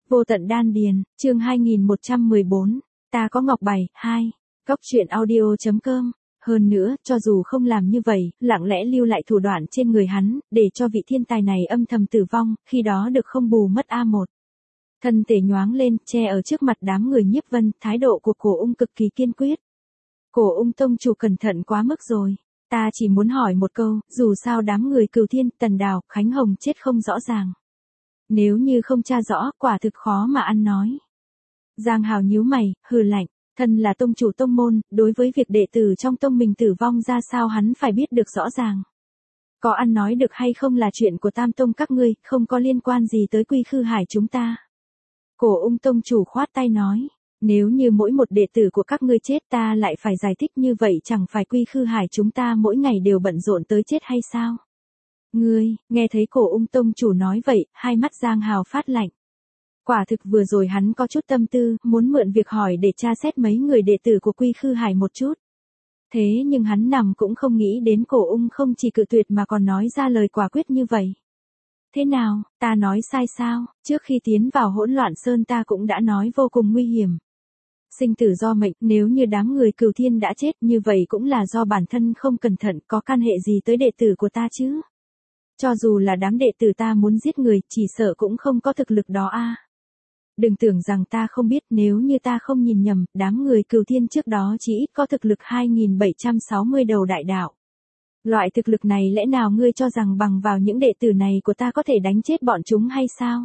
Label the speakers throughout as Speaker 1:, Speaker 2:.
Speaker 1: Vô tận đan điền, chương 2114, ta có ngọc bài, 2. Góc truyện audio.com. Hơn nữa, cho dù không làm như vậy, lặng lẽ lưu lại thủ đoạn trên người hắn, để cho vị thiên tài này âm thầm tử vong, khi đó được không bù mất A1. Thân thể nhoáng lên, che ở trước mặt đám người Nhiếp Vân, thái độ của Cổ Ung cực kỳ kiên quyết. Cổ Ung tông chủ cẩn thận quá mức rồi. Ta chỉ muốn hỏi một câu, dù sao đám người Cửu Thiên, Tần Đào, Khánh Hồng chết không rõ ràng. Nếu như không tra rõ, quả thực khó mà ăn nói. Giang Hào nhíu mày, hừ lạnh, thân là tông chủ tông môn, đối với việc đệ tử trong tông mình tử vong ra sao hắn phải biết được rõ ràng. Có ăn nói được hay không là chuyện của Tam Tông các ngươi, không có liên quan gì tới Quy Khư Hải chúng ta. Cổ Ung tông chủ khoát tay nói, nếu như mỗi một đệ tử của các ngươi chết ta lại phải giải thích như vậy chẳng phải Quy Khư Hải chúng ta mỗi ngày đều bận rộn tới chết hay sao? Ngươi, nghe thấy Cổ Ung tông chủ nói vậy, hai mắt Giang Hào phát lạnh. Quả thực vừa rồi hắn có chút tâm tư, muốn mượn việc hỏi để tra xét mấy người đệ tử của Quy Khư Hải một chút. Thế nhưng hắn nằm cũng không nghĩ đến Cổ Ung không chỉ cự tuyệt mà còn nói ra lời quả quyết như vậy. Thế nào, ta nói sai sao, trước khi tiến vào Hỗn Loạn Sơn ta cũng đã nói vô cùng nguy hiểm. Sinh tử do mệnh, nếu như đám người Cửu Thiên đã chết như vậy cũng là do bản thân không cẩn thận, có can hệ gì tới đệ tử của ta chứ? Cho dù là đám đệ tử ta muốn giết người, chỉ sợ cũng không có thực lực đó a. Đừng tưởng rằng ta không biết, nếu như ta không nhìn nhầm, đám người Cửu Thiên trước đó chỉ ít có thực lực 2760 đầu đại đạo. Loại thực lực này lẽ nào ngươi cho rằng bằng vào những đệ tử này của ta có thể đánh chết bọn chúng hay sao?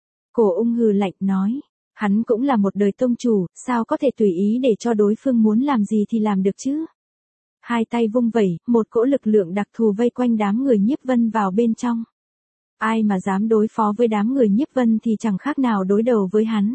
Speaker 1: Cổ Ung hừ lạnh nói, hắn cũng là một đời tông chủ, sao có thể tùy ý để cho đối phương muốn làm gì thì làm được chứ? Hai tay vung vẩy, một cỗ lực lượng đặc thù vây quanh đám người Nhiếp Vân vào bên trong. Ai mà dám đối phó với đám người Nhiếp Vân thì chẳng khác nào đối đầu với hắn.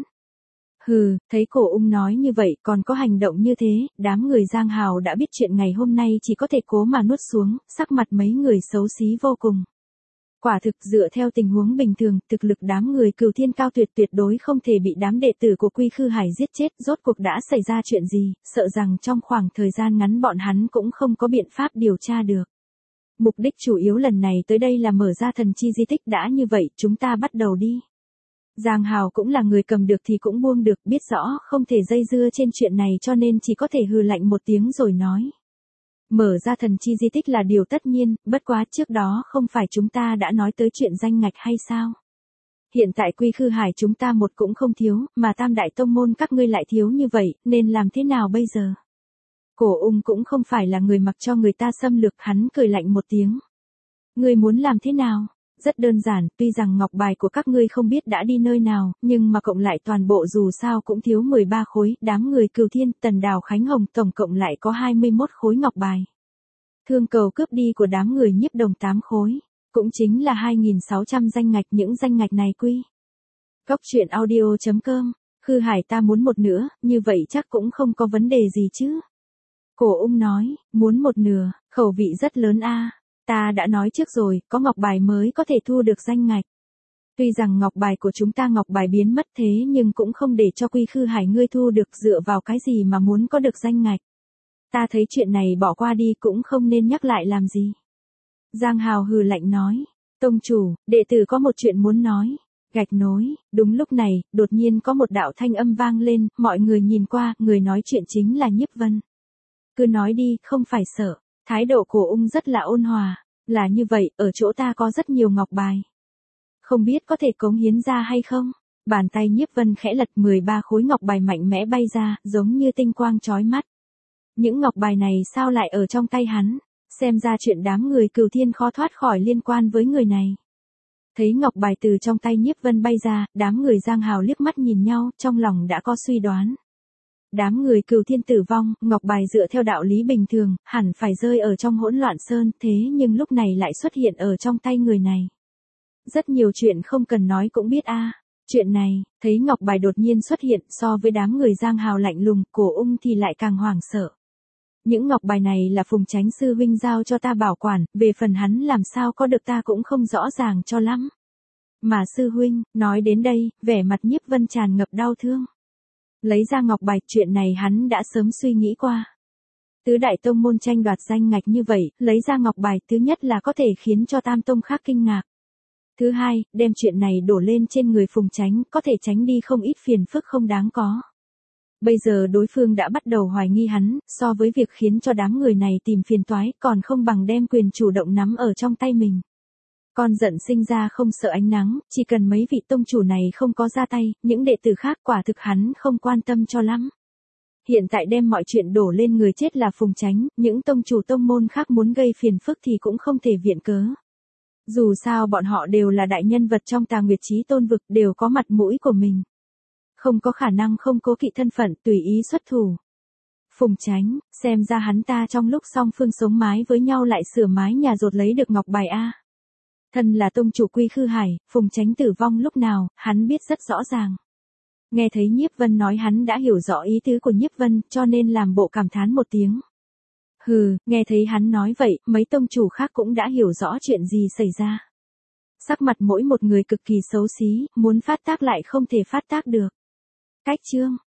Speaker 1: Hừ, thấy Cổ Ung nói như vậy còn có hành động như thế, đám người Giang Hào đã biết chuyện ngày hôm nay chỉ có thể cố mà nuốt xuống, sắc mặt mấy người xấu xí vô cùng. Quả thực dựa theo tình huống bình thường, thực lực đám người Cửu Thiên cao tuyệt tuyệt đối không thể bị đám đệ tử của Quy Khư Hải giết chết, rốt cuộc đã xảy ra chuyện gì, sợ rằng trong khoảng thời gian ngắn bọn hắn cũng không có biện pháp điều tra được. Mục đích chủ yếu lần này tới đây là mở ra thần chi di tích, đã như vậy, chúng ta bắt đầu đi. Giang Hào cũng là người cầm được thì cũng buông được, biết rõ không thể dây dưa trên chuyện này cho nên chỉ có thể hừ lạnh một tiếng rồi nói. Mở ra thần chi di tích là điều tất nhiên, bất quá trước đó không phải chúng ta đã nói tới chuyện danh ngạch hay sao? Hiện tại Quy Khư Hải chúng ta một cũng không thiếu, mà Tam Đại Tông Môn các ngươi lại thiếu như vậy, nên làm thế nào bây giờ? Cổ Ung cũng không phải là người mặc cho người ta xâm lược, hắn cười lạnh một tiếng. Ngươi muốn làm thế nào? Rất đơn giản, tuy rằng ngọc bài của các ngươi không biết đã đi nơi nào, nhưng mà cộng lại toàn bộ dù sao cũng thiếu 13 khối, đám người Cửu Thiên, Tần Đào, Khánh Hồng tổng cộng lại có 21 khối ngọc bài. Thương cầu cướp đi của đám người Nhiếp Đồng 8 khối, cũng chính là 2600 danh ngạch, những danh ngạch này quy. Góc truyện audio.com, Khư Hải ta muốn một nửa, như vậy chắc cũng không có vấn đề gì chứ. Cổ Ung nói, muốn một nửa, khẩu vị rất lớn a. Ta đã nói trước rồi, có ngọc bài mới có thể thu được danh ngạch. Tuy rằng ngọc bài của chúng ta ngọc bài biến mất thế nhưng cũng không để cho Quy Khư Hải ngươi thu được, dựa vào cái gì mà muốn có được danh ngạch. Ta thấy chuyện này bỏ qua đi cũng không nên nhắc lại làm gì. Giang Hào hừ lạnh nói, tông chủ, đệ tử có một chuyện muốn nói. Gạch nối, đúng lúc này, đột nhiên có một đạo thanh âm vang lên, mọi người nhìn qua, người nói chuyện chính là Nhiếp Vân. Cứ nói đi, không phải sợ. Thái độ của Ung rất là ôn hòa, là như vậy, ở chỗ ta có rất nhiều ngọc bài. Không biết có thể cống hiến ra hay không? Bàn tay Nhiếp Vân khẽ lật, 13 khối ngọc bài mạnh mẽ bay ra, giống như tinh quang chói mắt. Những ngọc bài này sao lại ở trong tay hắn? Xem ra chuyện đám người Cửu Thiên khó thoát khỏi liên quan với người này. Thấy ngọc bài từ trong tay Nhiếp Vân bay ra, đám người Giang Hào liếc mắt nhìn nhau, trong lòng đã có suy đoán. Đám người Cửu Thiên tử vong, ngọc bài dựa theo đạo lý bình thường, hẳn phải rơi ở trong Hỗn Loạn Sơn, thế nhưng lúc này lại xuất hiện ở trong tay người này. Rất nhiều chuyện không cần nói cũng biết a. Chuyện này, thấy ngọc bài đột nhiên xuất hiện, so với đám người Giang Hào lạnh lùng, Cổ Ung thì lại càng hoảng sợ. Những ngọc bài này là Phùng Chánh sư huynh giao cho ta bảo quản, về phần hắn làm sao có được ta cũng không rõ ràng cho lắm. Mà sư huynh, nói đến đây, vẻ mặt Nhiếp Vân tràn ngập đau thương. Lấy ra ngọc bài, chuyện này hắn đã sớm suy nghĩ qua. Tứ đại tông môn tranh đoạt danh ngạch như vậy, lấy ra ngọc bài, thứ nhất là có thể khiến cho Tam Tông khác kinh ngạc. Thứ hai, đem chuyện này đổ lên trên người Phùng Chánh, có thể tránh đi không ít phiền phức không đáng có. Bây giờ đối phương đã bắt đầu hoài nghi hắn, so với việc khiến cho đám người này tìm phiền toái, còn không bằng đem quyền chủ động nắm ở trong tay mình. Con giận sinh ra không sợ ánh nắng, chỉ cần mấy vị tông chủ này không có ra tay, những đệ tử khác quả thực hắn không quan tâm cho lắm. Hiện tại đem mọi chuyện đổ lên người chết là Phùng Chánh, những tông chủ tông môn khác muốn gây phiền phức thì cũng không thể viện cớ. Dù sao bọn họ đều là đại nhân vật trong Tà Nguyệt Chí Tôn vực, đều có mặt mũi của mình. Không có khả năng không cố kỵ thân phận, tùy ý xuất thủ. Phùng Chánh, xem ra hắn ta trong lúc song phương sống mái với nhau lại sửa mái nhà dột lấy được ngọc bài a. Thân là tông chủ Quy Khư Hải, Phùng Chánh tử vong lúc nào, hắn biết rất rõ ràng. Nghe thấy Nhiếp Vân nói hắn đã hiểu rõ ý tứ của Nhiếp Vân, cho nên làm bộ cảm thán một tiếng. Hừ, nghe thấy hắn nói vậy, mấy tông chủ khác cũng đã hiểu rõ chuyện gì xảy ra. Sắc mặt mỗi một người cực kỳ xấu xí, muốn phát tác lại không thể phát tác được. Cách chương